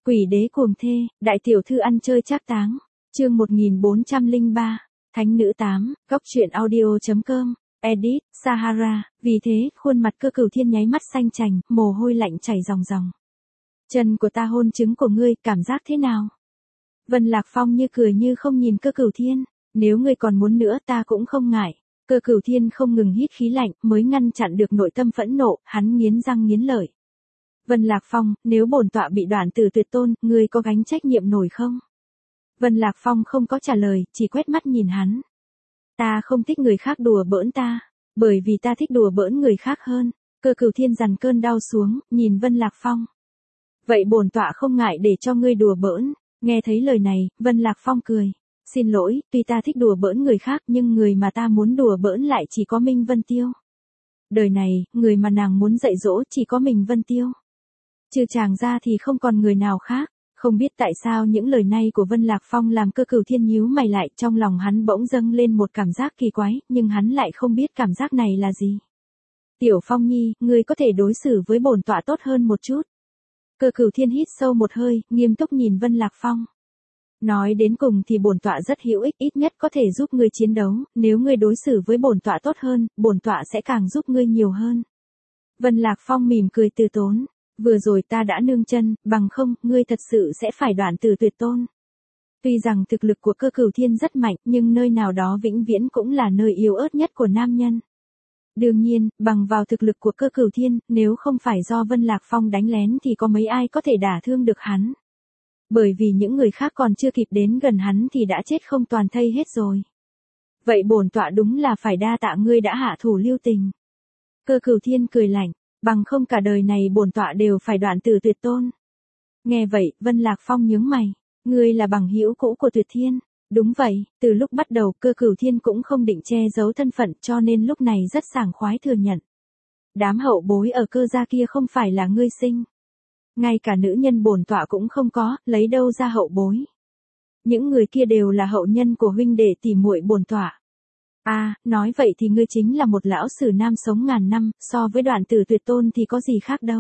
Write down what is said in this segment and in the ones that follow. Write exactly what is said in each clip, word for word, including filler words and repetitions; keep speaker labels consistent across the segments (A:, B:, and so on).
A: Quỷ đế cuồng thê, đại tiểu thư ăn chơi trác táng. Chương một nghìn bốn trăm lẻ ba. Thánh nữ tám, góc truyện audio chấm com. Edit, Sahara. Vì thế, khuôn mặt Cơ Cửu Thiên nháy mắt xanh chành, mồ hôi lạnh chảy ròng ròng. Chân của ta hôn trứng của ngươi, cảm giác thế nào? Vân Lạc Phong như cười như không nhìn Cơ Cửu Thiên. Nếu ngươi còn muốn nữa ta cũng không ngại. Cơ Cửu Thiên không ngừng hít khí lạnh, mới ngăn chặn được nội tâm phẫn nộ, hắn nghiến răng nghiến lợi. Vân Lạc Phong, nếu bổn tọa bị đoạn tử tuyệt tôn, ngươi có gánh trách nhiệm nổi không? Vân Lạc Phong không có trả lời, chỉ quét mắt nhìn hắn. Ta không thích người khác đùa bỡn ta, bởi vì ta thích đùa bỡn người khác hơn. Cơ Cửu Thiên dằn cơn đau xuống, nhìn Vân Lạc Phong. Vậy bổn tọa không ngại để cho ngươi đùa bỡn. Nghe thấy lời này, Vân Lạc Phong cười. Xin lỗi, tuy ta thích đùa bỡn người khác nhưng người mà ta muốn đùa bỡn lại chỉ có Minh Vân Tiêu. Đời này, người mà nàng muốn dạy dỗ chỉ có mình Vân Tiêu. Trừ chàng ra thì không còn người nào khác. Không biết tại sao những lời này của Vân Lạc Phong làm Cơ Cửu Thiên nhíu mày lại, trong lòng hắn bỗng dâng lên một cảm giác kỳ quái, nhưng hắn lại không biết cảm giác này là gì. Tiểu Phong Nhi, ngươi có thể đối xử với bổn tọa tốt hơn một chút. Cơ Cửu Thiên hít sâu một hơi, nghiêm túc nhìn Vân Lạc Phong. Nói đến cùng thì bổn tọa rất hữu ích, ít nhất có thể giúp ngươi chiến đấu, nếu ngươi đối xử với bổn tọa tốt hơn, bổn tọa sẽ càng giúp ngươi nhiều hơn. Vân Lạc Phong mỉm cười từ tốn. Vừa rồi ta đã nương chân, bằng không, ngươi thật sự sẽ phải đoạn tử tuyệt tôn. Tuy rằng thực lực của Cơ Cửu Thiên rất mạnh, nhưng nơi nào đó vĩnh viễn cũng là nơi yếu ớt nhất của nam nhân. Đương nhiên, bằng vào thực lực của Cơ Cửu Thiên, nếu không phải do Vân Lạc Phong đánh lén thì có mấy ai có thể đả thương được hắn. Bởi vì những người khác còn chưa kịp đến gần hắn thì đã chết không toàn thây hết rồi. Vậy bổn tọa đúng là phải đa tạ ngươi đã hạ thủ lưu tình. Cơ Cửu Thiên cười lạnh. Bằng không cả đời này bổn tọa đều phải đoạn tử tuyệt tôn. Nghe vậy, Vân Lạc Phong nhướng mày. Ngươi là bằng hữu cũ của Tuyệt Thiên. Đúng vậy, từ lúc bắt đầu Cơ Cửu Thiên cũng không định che giấu thân phận cho nên lúc này rất sảng khoái thừa nhận. Đám hậu bối ở Cơ gia kia không phải là ngươi sinh. Ngay cả nữ nhân bổn tọa cũng không có, lấy đâu ra hậu bối. Những người kia đều là hậu nhân của huynh đệ tỷ muội bổn tọa. À, nói vậy thì ngươi chính là một lão sử nam sống ngàn năm, so với đoạn tử tuyệt tôn thì có gì khác đâu.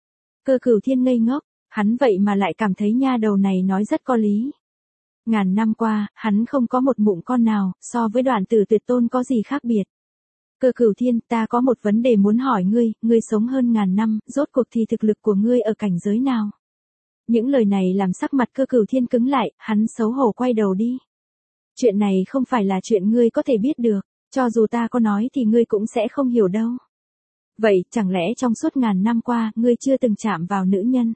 A: Cơ Cửu Thiên ngây ngốc, hắn vậy mà lại cảm thấy nha đầu này nói rất có lý. Ngàn năm qua, hắn không có một mụn con nào, so với đoạn tử tuyệt tôn có gì khác biệt. Cơ Cửu Thiên, ta có một vấn đề muốn hỏi ngươi, ngươi sống hơn ngàn năm, rốt cuộc thì thực lực của ngươi ở cảnh giới nào? Những lời này làm sắc mặt Cơ Cửu Thiên cứng lại, hắn xấu hổ quay đầu đi. Chuyện này không phải là chuyện ngươi có thể biết được, cho dù ta có nói thì ngươi cũng sẽ không hiểu đâu. Vậy, chẳng lẽ trong suốt ngàn năm qua, ngươi chưa từng chạm vào nữ nhân?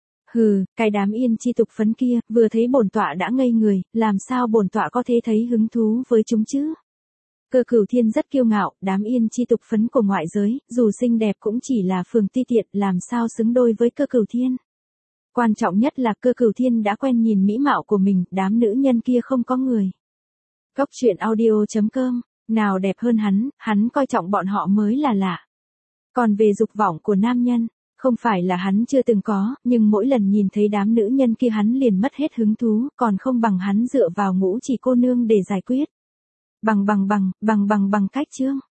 A: Hừ, cái đám yên chi tục phấn kia, vừa thấy bổn tọa đã ngây người, làm sao bổn tọa có thể thấy hứng thú với chúng chứ? Cơ Cửu Thiên rất kiêu ngạo, đám yên chi tục phấn của ngoại giới, dù xinh đẹp cũng chỉ là phường ti tiện, làm sao xứng đôi với Cơ Cửu Thiên. Quan trọng nhất là Cơ Cửu Thiên đã quen nhìn mỹ mạo của mình, đám nữ nhân kia không có người. Góc truyện audio chấm com, nào đẹp hơn hắn, hắn coi trọng bọn họ mới là lạ. Còn về dục vọng của nam nhân, không phải là hắn chưa từng có, nhưng mỗi lần nhìn thấy đám nữ nhân kia hắn liền mất hết hứng thú, còn không bằng hắn dựa vào ngũ chỉ cô nương để giải quyết. Bằng bằng bằng, bằng bằng bằng cách chương.